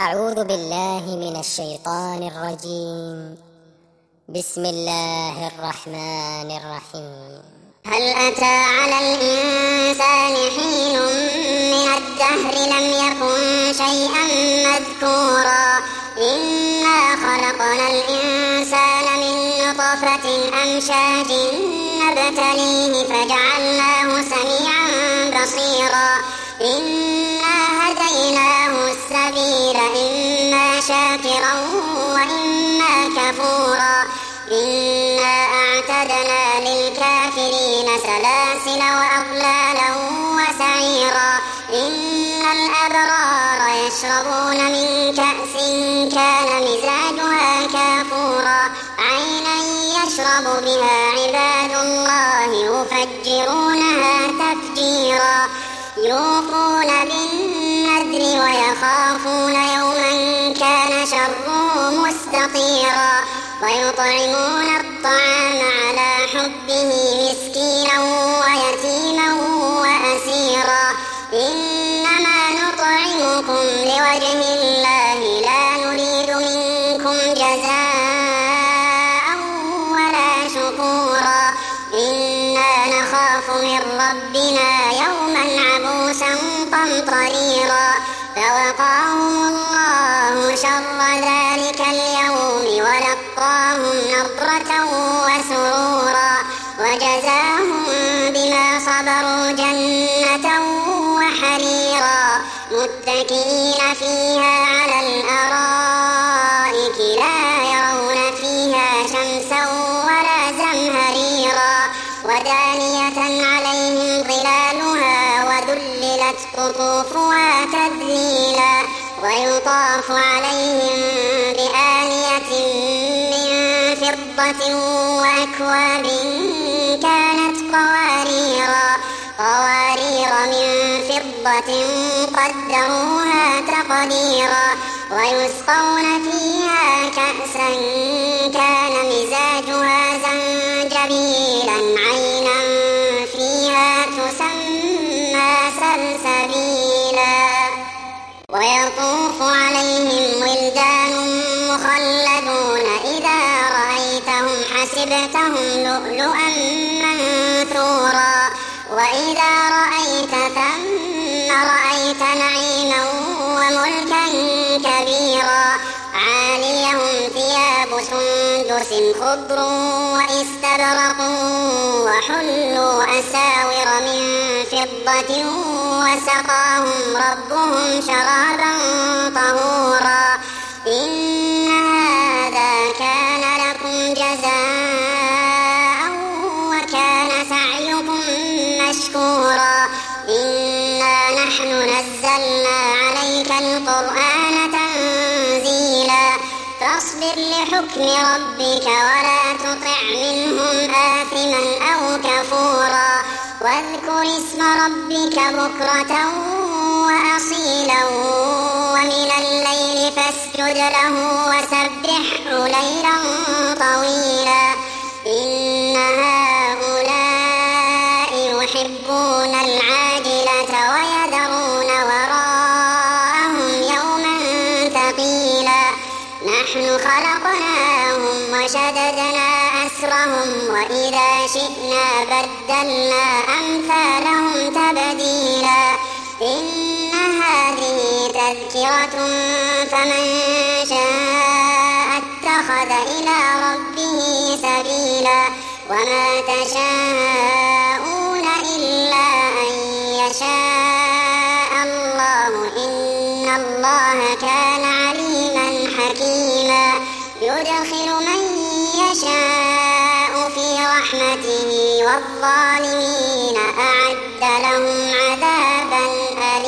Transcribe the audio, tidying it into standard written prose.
أعوذ بالله من الشيطان الرجيم. بسم الله الرحمن الرحيم. هل أتى على الإنسان حين من الدهر لم يكن شيئا مذكورا إنا خلقنا الإنسان من نطفة أمشاج نبتليه فجعلناه سميعا بصيرا إنا هديناه السبيل إما شاكرا وإما كفورا إنا أعتدنا للكافرين سلاسل وأغلالا وسعيرا إن الأبرار يشربون من كأس كان مزاجها كافورا عينا يشرب بها عباد الله يفجرونها تفجيرا يوفون بالنذر ويخافون يوما كان شره مستطيرا ويطعمون الطعام على حبه مسكينا ويتيما وأسيرا إنما نطعمكم لوجه الله لا نريد منكم جزاء ولا شكورا إنا نخاف من ربنا يوما عبوسا قمطريرا فوقاهم الله شر ذلك اليوم ولقاهم نضرة وسرورا وجزاهم بما صبروا جنة وحريرا متكئين فيها على الأرائك لا يرون فيها شمسا ولا زمهريرا ودانية عليهم ظلالها وذللت قطوفها تذليلا ويطاف عليهم بآنية من فضة وأكواب كانت قوارير من فضة قدروها تقديرا ويسقون فيها كأسا كان مزاجها زنجبيلا عينا فيها تسمى سلسبيلا ويطوف عليهم ولدان مخلدون إذا رأيتهم حسبتهم لؤلؤا منثورا وإذا رأيت ثم رأيت نعيما وملكا كبيرا عاليهم ثياب سندس خضر واستبرق وحلوا أساور من فضة وسقاهم ربهم شرابا طهورا إن هذا كان لكم جزاء وكان سعيكم مشكورا إنا نحن نزلنا عليك القرآن تنزيلا فاصبر لحكم ربك ولا تطع منهم آثما أو كفورا واذكر اسم ربك بكرة وأصيلا ومن الليل فاسجد له وسبحه ليلا طويلا إن هؤلاء يحبون العاجلة ويذرون وراءهم يوما ثقيلا نحن خلقناهم وشددنا أسرهم وإذا شئنا بدلنا أمثالهم تبديلا إن هذه تذكرة فمن شاء اتخذ إلى ربه سبيلا وما تشاءون إلا أن يشاء الله إن الله كان عليما حكيما يدخل من يشاء في رحمته والظالمين أعد لهم عذابا أليما.